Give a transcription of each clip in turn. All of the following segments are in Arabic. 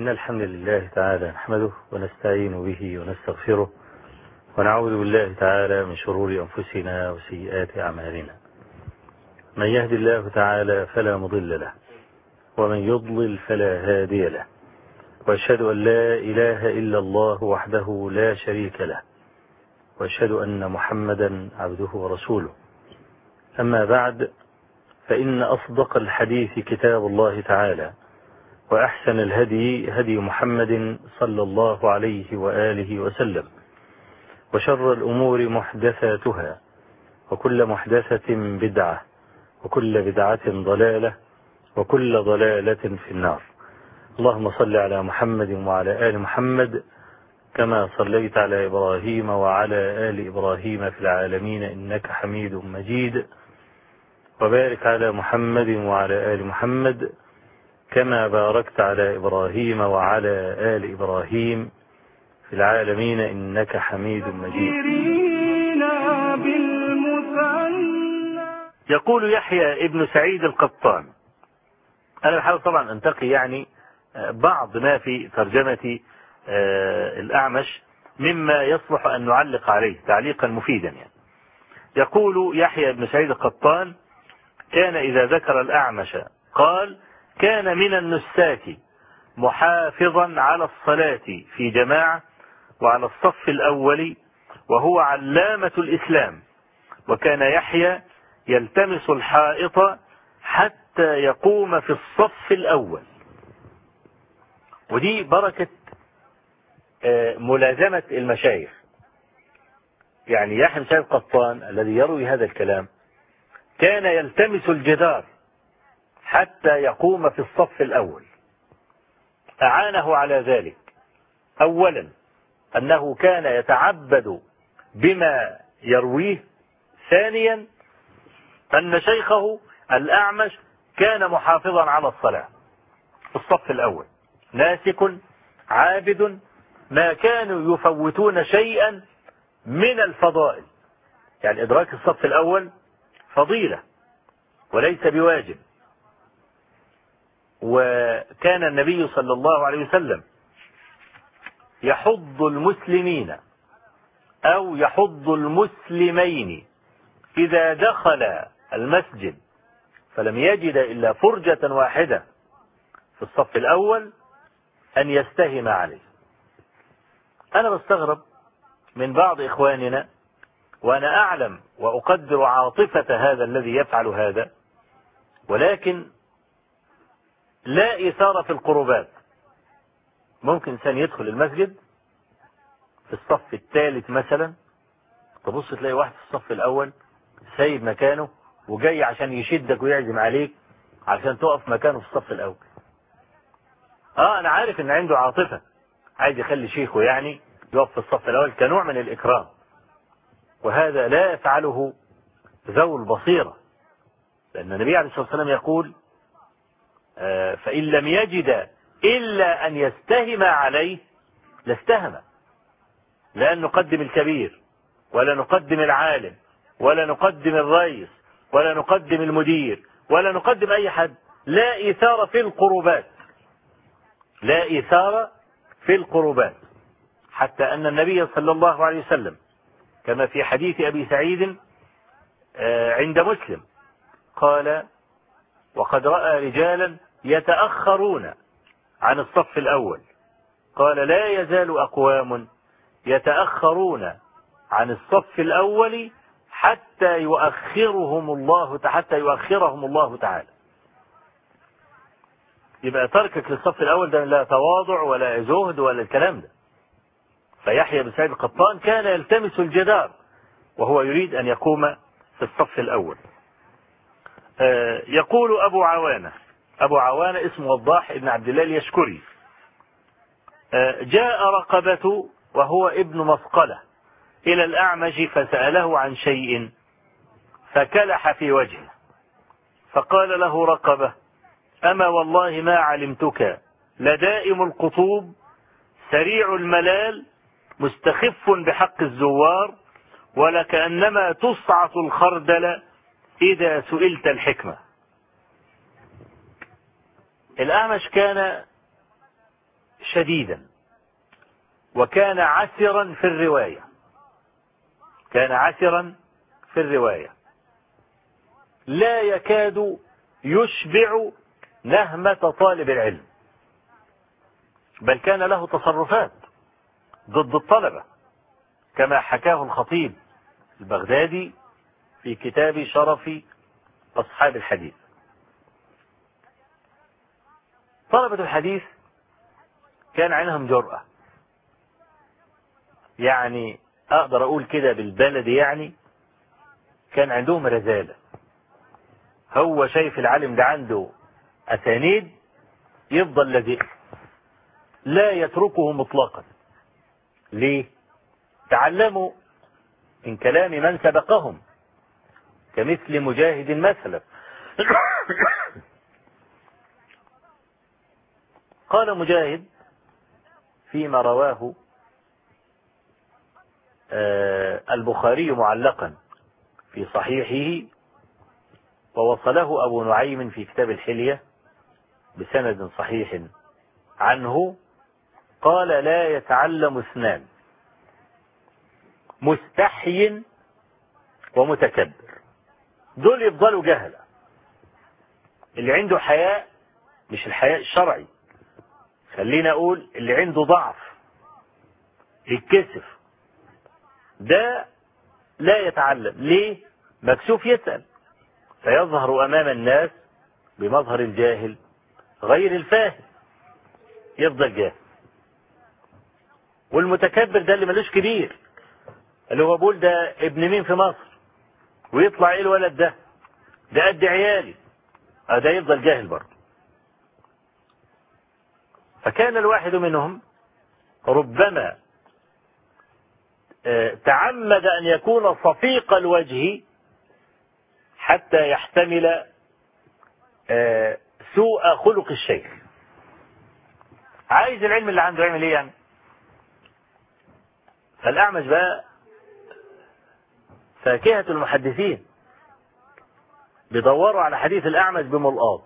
إن الحمد لله تعالى نحمده ونستعين به ونستغفره ونعوذ بالله تعالى من شرور أنفسنا وسيئات أعمالنا. من يهد الله تعالى فلا مضل له ومن يضلل فلا هادي له، وأشهد أن لا إله إلا الله وحده لا شريك له، وأشهد أن محمدا عبده ورسوله. أما بعد، فإن أصدق الحديث كتاب الله تعالى، وأحسن الهدي هدي محمد صلى الله عليه وآله وسلم، وشر الأمور محدثاتها، وكل محدثة بدعة، وكل بدعة ضلالة، وكل ضلالة في النار. اللهم صل على محمد وعلى آل محمد كما صليت على إبراهيم وعلى آل إبراهيم في العالمين إنك حميد مجيد، وبارك على محمد وعلى آل محمد كما باركت على إبراهيم وعلى آل إبراهيم في العالمين إنك حميد مجيد. يقول يحيى ابن سعيد القطان، أنا بحاول طبعا أنتقي بعض ما في ترجمة الأعمش مما يصلح أن نعلق عليه تعليقا مفيدا. يقول يحيى ابن سعيد القطان: كان إذا ذكر الأعمش قال: كان من النساك محافظا على الصلاة في جماعة وعلى الصف الأول، وهو علامة الإسلام، وكان يحيى يلتمس الحائط حتى يقوم في الصف الأول. ودي بركة ملازمة المشايخ. يحيى بن سعيد القطان الذي يروي هذا الكلام كان يلتمس الجدار حتى يقوم في الصف الأول. أعانه على ذلك أولا أنه كان يتعبد بما يرويه، ثانيا أن شيخه الأعمش كان محافظا على الصلاة في الصف الأول، ناسك عابد، ما كانوا يفوتون شيئا من الفضائل. إدراك الصف الأول فضيلة وليس بواجب. وكان النبي صلى الله عليه وسلم يحض المسلمين أو يحض المسلمين إذا دخل المسجد فلم يجد إلا فرجة واحدة في الصف الأول أن يستهم عليه. أنا بستغرب من بعض إخواننا، وأنا أعلم وأقدر عاطفة هذا الذي يفعل هذا، ولكن لا إثارة في القربات. ممكن إنسان يدخل المسجد في الصف الثالث مثلا، تبص تلاقي واحد في الصف الأول سايب مكانه وجاي عشان يشدك ويعزم عليك عشان تقف مكانه في الصف الأول. أنا عارف إن عنده عاطفة، عايز يخلي شيخه يقف في الصف الأول كنوع من الإكرام، وهذا لا يفعله ذو البصيرة، لأن النبي عليه الصلاة والسلام يقول: فإن لم يجد إلا أن يستهم عليه لاستهم. لا نقدم الكبير ولا نقدم العالم ولا نقدم الرئيس ولا نقدم المدير ولا نقدم أي حد. لا إثارة في القربات، لا إثارة في القربات. حتى أن النبي صلى الله عليه وسلم كما في حديث أبي سعيد عند مسلم قال: وقد رأى رجالا يتأخرون عن الصف الأول، قال: لا يزال أقوام يتأخرون عن الصف الأول حتى يؤخرهم الله تعالى. يبقى تركك للصف الأول ده لا تواضع ولا زهد ولا الكلام ده. فيحيى بن سعيد القطان كان يلتمس الجدار وهو يريد أن يقوم في الصف الأول. يقول أبو عوانة اسمه وضاح ابن عبد الله اليشكري: جاء رقبة وهو ابن مثقلة إلى الأعمش فسأله عن شيء فكلح في وجهه، فقال له رقبة: أما والله ما علمتك لدائم القطوب سريع الملال مستخف بحق الزوار، ولكأنما تصعق الخردل إذا سئلت الحكمة. الأعمش كان شديدا، وكان عسرا في الرواية، كان عسرا في الرواية، لا يكاد يشبع نهمة طالب العلم، بل كان له تصرفات ضد الطلبة كما حكاه الخطيب البغدادي في كتاب شرف أصحاب الحديث. طلبة الحديث كان عندهم جرأة، يعني أقدر أقول كده بالبلدي، يعني كان عندهم رزالة. هو شايف العالم ده عنده أسانيد يفضل لازق، لا يتركه مطلقا. ليه؟ تعلموا من كلام من سبقهم كمثل مجاهد مثلا. قال مجاهد فيما رواه البخاري معلقا في صحيحه، ووصله أبو نعيم في كتاب الحلية بسند صحيح عنه، قال: لا يتعلم اثنان، مستحي ومتكبر. دول يفضلوا جهلة. اللي عنده حياء، مش الحياء الشرعي، خلينا أقول اللي عنده ضعف يتكسف، ده لا يتعلم. ليه؟ مكسوف يسأل، فيظهر أمام الناس بمظهر الجاهل غير الفاهم، يفضل جاهل. والمتكبر ده اللي ملوش كبير، اللي هو بقول ده ابن مين في مصر، ويطلع ايه الولد ده قد عيالي، ده يفضل جاهل برضه. فكان الواحد منهم ربما تعمد أن يكون صفيق الوجه حتى يحتمل سوء خلق الشيخ. عايز العلم اللي عنده يعمل ايه يعني؟ فالأعمش بقى فاكهة المحدثين، بيدوروا على حديث الأعمش بملقاط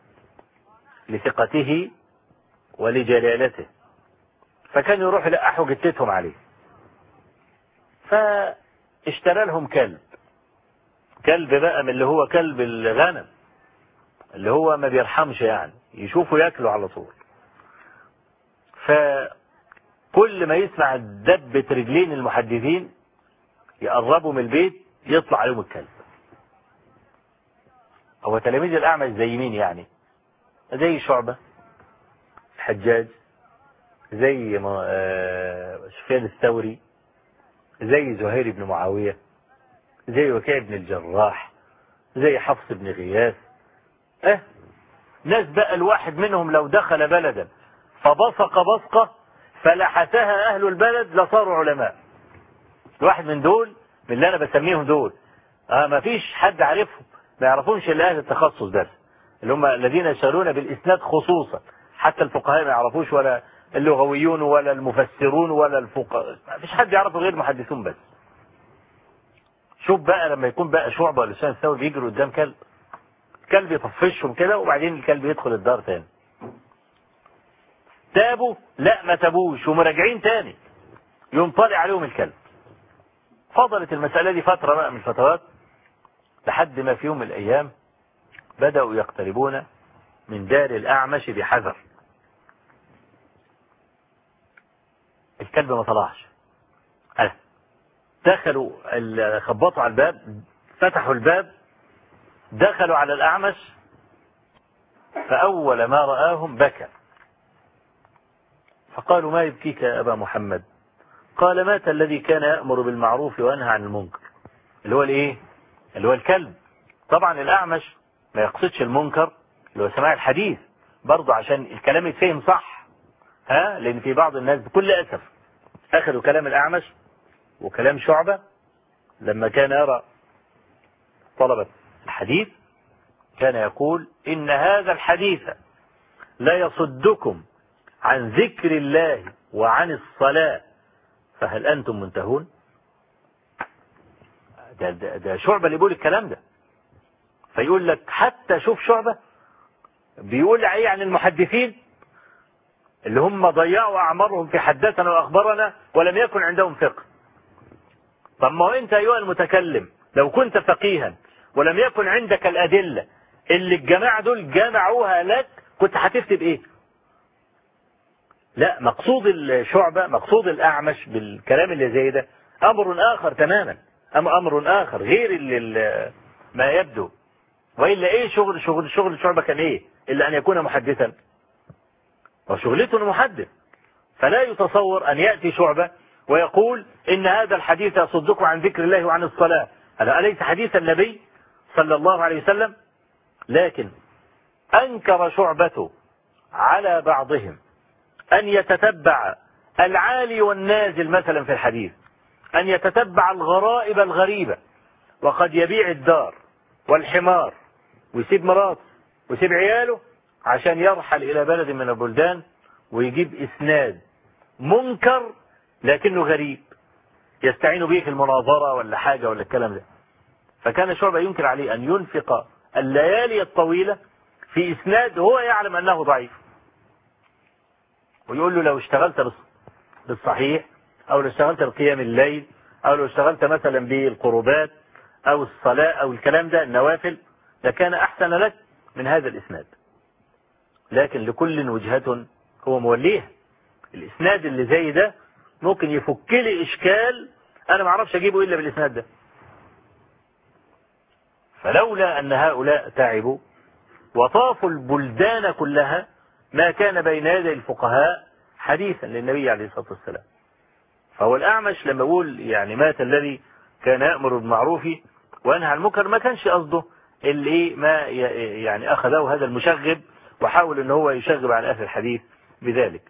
لثقته ولجلالته، فكان يروح يلقحوا جتتهم عليه. فاشترى لهم كلب بقى من اللي هو كلب الغنم، اللي هو ما بيرحمش، يعني يشوفوا ياكلوا على طول. فكل ما يسمع دبة رجلين المحدثين يقربوا من البيت يطلع عليهم الكلب. هو تلاميذ الأعمش زي مين يعني؟ زي شعبة، الحجاج، زي سفيان الثوري، زي زهير بن معاوية، زي وكيع بن الجراح، زي حفص بن غياث. ناس بقى الواحد منهم لو دخل بلدا فبصق بصقة فلحسها أهل البلد لصاروا علماء. الواحد من دول، من اللي أنا بسميهم دول، ما فيش حد عارفهم، ما يعرفونش إلا أهل التخصص بس، اللي هم الذين يشتغلون بالإسناد خصوصا. حتى الفقهاء ما يعرفوش، ولا اللغويون ولا المفسرون ولا الفقهاء، ما فيش حد يعرفه غير المحدثون بس. شوف بقى لما يكون بقى شعبة ولا سفيان الثوري بيجروا قدام كلب يطفشهم كده، وبعدين الكلب يدخل الدار تاني. تابوا؟ لا ما تابوش، ومراجعين تاني، يوم طالع عليهم الكلب. فضلت المسألة دي فترة بقى من الفترات، لحد ما في يوم من الأيام بدأوا يقتربون من دار الأعمش بحذر. الكلب ما طلعش. دخلوا خبطوا على الباب، فتحوا الباب، دخلوا على الأعمش، فأول ما رآهم بكى. فقالوا: ما يبكيك يا أبا محمد؟ قال: مات الذي كان يأمر بالمعروف وينهى عن المنكر. اللي هو الايه؟ اللي هو الكلب. طبعا الأعمش ما يقصدش المنكر اللي هو سماع الحديث، برضه عشان الكلام يتفهم صح. لأن في بعض الناس بكل أسف أخذوا كلام الأعمش وكلام شعبة لما كان يرى طلبة الحديث، كان يقول: إن هذا الحديث لا يصدكم عن ذكر الله وعن الصلاة، فهل أنتم منتهون؟ ده شعبة اللي بيقول الكلام ده. فيقول لك حتى شوف شعبة بيقول ايه عن المحدثين، اللي هم ضيعوا أعمارهم في حدثنا وأخبرنا ولم يكن عندهم فقه. طب ما هو أنت أيها المتكلم لو كنت فقيها ولم يكن عندك الأدلة اللي الجماعة دول جمعوها لك كنت هتفتي بإيه؟ لا، مقصود الشعبة، مقصود الأعمش بالكلام اللي زي ده أمر آخر تماما، أمر آخر غير اللي ما يبدو. وإلا إيه شغل الشعبة كان إيه؟ إلا أن يكون محدثا، وشغلته محدث. فلا يتصور أن يأتي شعبة ويقول إن هذا الحديث يصدكم عن ذكر الله وعن الصلاة. هذا أليس حديث النبي صلى الله عليه وسلم؟ لكن أنكر شعبة على بعضهم أن يتتبع العالي والنازل مثلا في الحديث، أن يتتبع الغرائب الغريبة، وقد يبيع الدار والحمار ويسيب مراته ويسيب عياله عشان يرحل إلى بلد من البلدان ويجيب إسناد منكر لكنه غريب يستعين به في المناظرة ولا حاجة ولا الكلام ده. فكان شعبة ينكر عليه أن ينفق الليالي الطويلة في إسناد هو يعلم أنه ضعيف، ويقول له لو اشتغلت بالصحيح، أو لو اشتغلت بقيام الليل، أو لو اشتغلت مثلا بالقربات أو الصلاة أو الكلام ده النوافل لكان أحسن لك من هذا الإسناد. لكن لكل وجهة هو موليها. الإسناد اللي زي ده ممكن يفك لي إشكال أنا ما اعرفش أجيبه إلا بالإسناد ده. فلولا أن هؤلاء تعبوا وطافوا البلدان كلها ما كان بين يدي الفقهاء حديثا للنبي عليه الصلاة والسلام. فهو الأعمش لما يقول يعني مات الذي كان يأمر بالمعروف وينهى عن المنكر ما كانش قصده اللي ما يعني أخذه هذا المشغب وحاول أن هو يشغب عن أهل الحديث بذلك.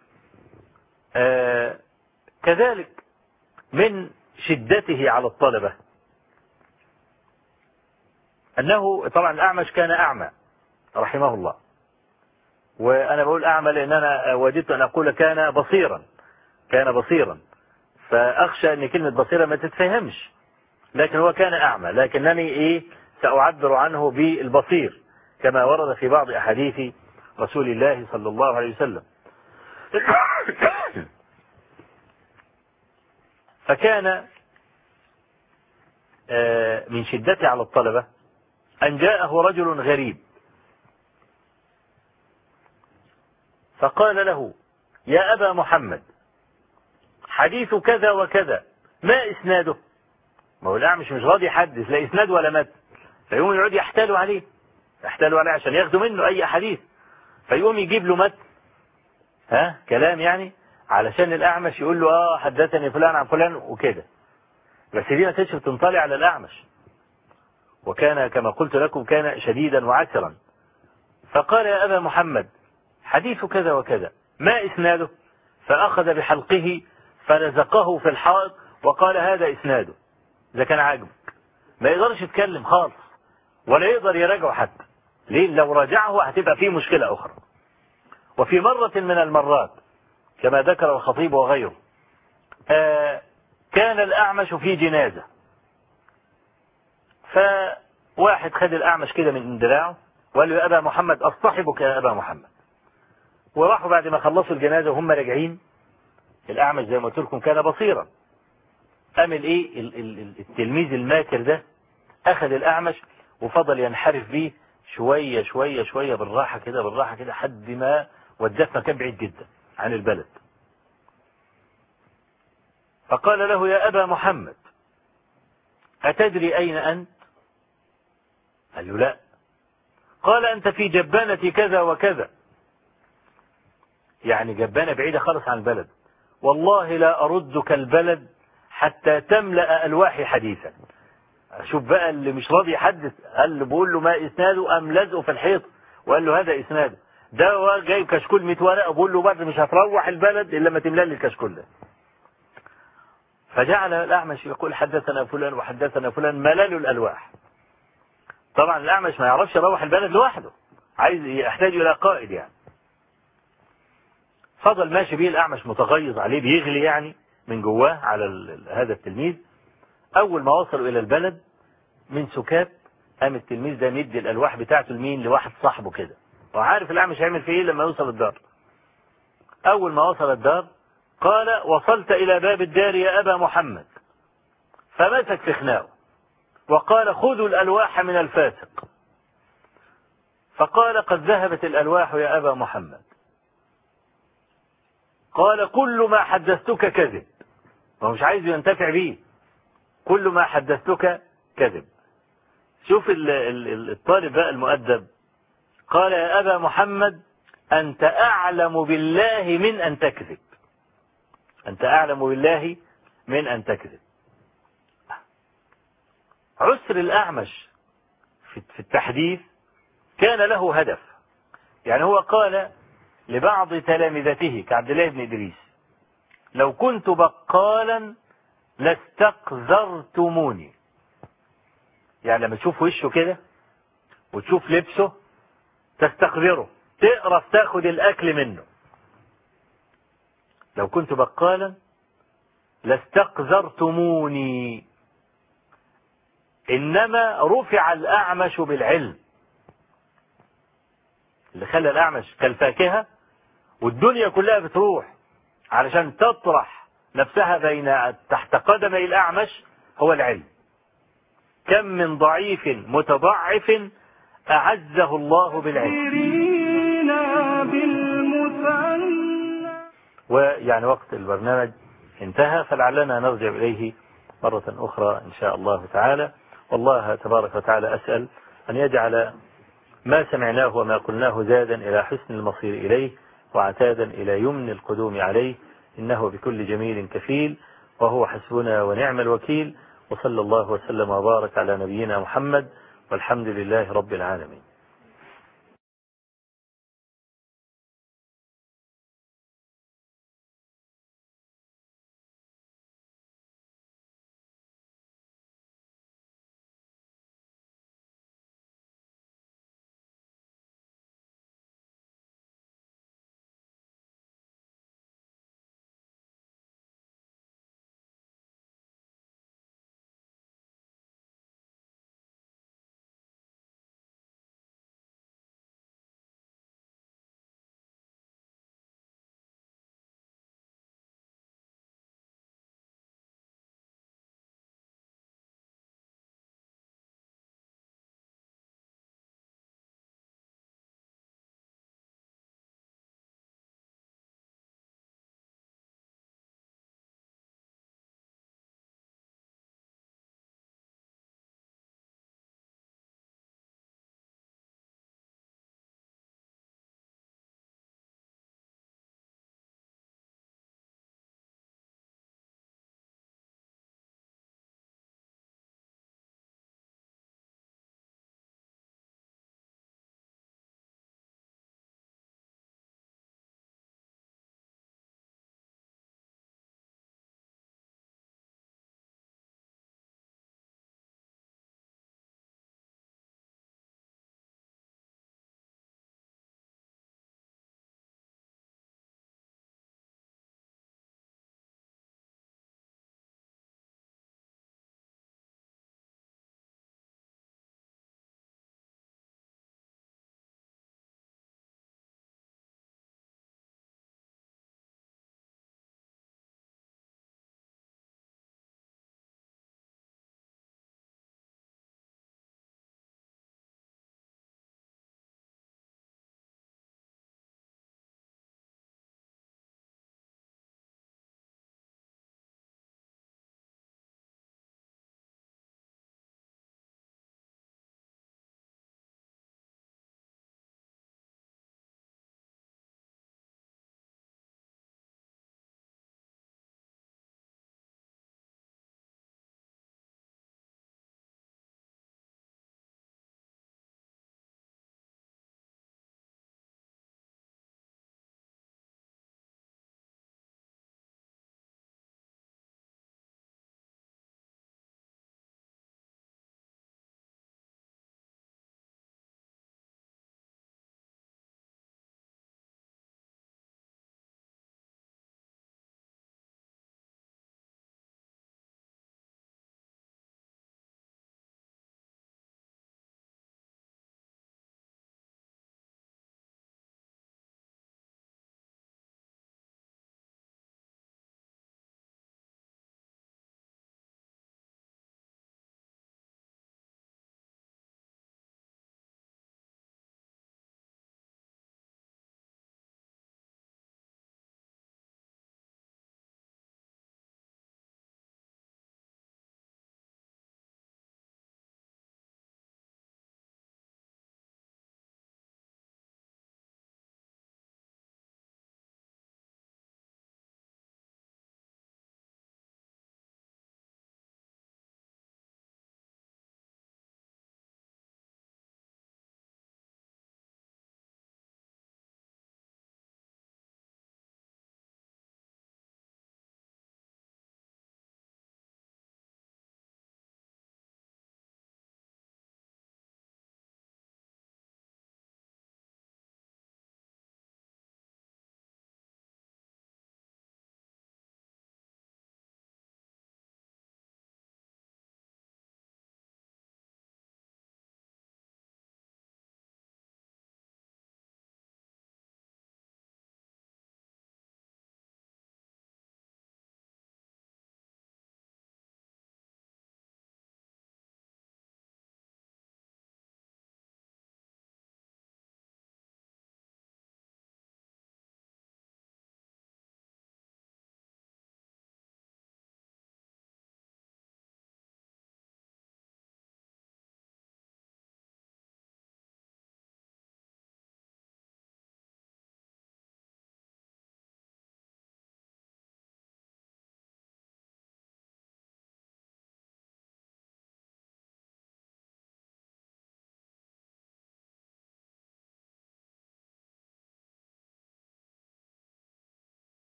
كذلك من شدته على الطلبة أنه طبعا الأعمش كان أعمى رحمه الله، وأنا بقول أعمى لأن أنا وددت أن أقول كان بصيرا، فأخشى أن كلمة بصيرة ما تتفهمش، لكن هو كان أعمى، لكنني سأعبر عنه بالبصير كما ورد في بعض أحاديث رسول الله صلى الله عليه وسلم. فكان من شدته على الطلبة أن جاءه رجل غريب فقال له يا أبا محمد حديث كذا وكذا ما إسناده؟ ما هو الأعمش مش راضي يحدث لا إسناد ولا متن، فيقوم يقعد يحتالوا عليه عشان ياخدوا منه أي حديث، فيقوم يجيب له متن كلام يعني علشان الأعمش يقول له حدثني فلان عن فلان وكده. بس دي ما كانتش بتنطلع على الأعمش، وكان كما قلت لكم كان شديدا وعسرا. فقال يا أبا محمد حديث كذا وكذا ما إسناده؟ فأخذ بحلقه فلزقه في الحائط وقال هذا إسناده. إذا كان عاجبك ما يقدرش يتكلم خالص ولا يقدر يراجعه حتى، ليه؟ لو راجعه هتبقى فيه مشكلة أخرى. وفي مرة من المرات كما ذكر الخطيب وغيره كان الأعمش في جنازة، فواحد خد الأعمش كده من دراعه وقال له يا أبا محمد أصطحبك يا أبا محمد. وراحوا بعد ما خلصوا الجنازة وهم راجعين، الأعمش زي ما قلت لكم كان بصيرا، قامل التلميذ الماكر ده أخذ الأعمش وفضل ينحرف بيه شوية شوية شوية بالراحة كده حد ما وداه في مكان بعيد جدا عن البلد. فقال له يا أبا محمد أتدري أين أنت؟ قال له لا. قال أنت في جبانة كذا وكذا، يعني جبانة بعيدة خالص عن البلد، والله لا أردك البلد حتى تملأ ألواحي حديثا. شوف بقى اللي مش راضي يحدث، قال له بقول له ما إسناده، أم لزقه في الحيط وقال له هذا إسناده. ده جايب كشكول 100 ورقة وبقول له بعد مش هتروح البلد إلا ما تملأ لي الكشكول ده. فجعل الأعمش يقول حدثنا فلان وحدثنا فلان، ملل الألواح. طبعا الأعمش ما يعرفش يروح البلد لوحده، عايز يحتاج إلى قائد يعني. فضل ماشي بيه الأعمش متغيظ عليه، بيغلي يعني من جواه على هذا التلميذ. أول ما وصلوا إلى البلد من سكات قام التلميذ ده مدي الألواح بتاعته لمين؟ لواحد صاحبه كده، وعارف الأعمش هيعمل فيه إيه لما يوصل الدار. أول ما وصل الدار قال وصلت إلى باب الدار يا أبا محمد، فمسك في خناقه وقال خذوا الألواح من الفاسق. فقال قد ذهبت الألواح يا أبا محمد. قال كل ما حدثتك كذب. هو مش عايز ينتفع بيه، كل ما حدثتك كذب. شوف الطالب بقى المؤدب، قال يا أبا محمد أنت أعلم بالله من أن تكذب، أنت أعلم بالله من أن تكذب. عسر الأعمش في التحديث كان له هدف. يعني هو قال لبعض تلامذته كعبد الله بن إدريس لو كنت بقالا لاستقذرتموني. يعني لما تشوف وشه كده وتشوف لبسه تستقذره، تقرف تاخد الأكل منه. لو كنت بقالا لاستقذرتموني، إنما رفع الأعمش بالعلم. اللي خلى الأعمش كالفاكهة والدنيا كلها بتروح علشان تطرح نفسها بين تحت قدمي الأعمش هو العلم. كم من ضعيف متضعف أعزه الله بالعلم. ويعني وقت البرنامج انتهى، فلعلنا نرجع إليه مرة أخرى إن شاء الله تعالى. والله تبارك وتعالى أسأل أن يجعل ما سمعناه وما قلناه زادا إلى حسن المصير إليه وعتادا إلى يمن القدوم عليه، إنه بكل جميل كفيل وهو حسبنا ونعم الوكيل. وصلى الله وسلم وبارك على نبينا محمد والحمد لله رب العالمين.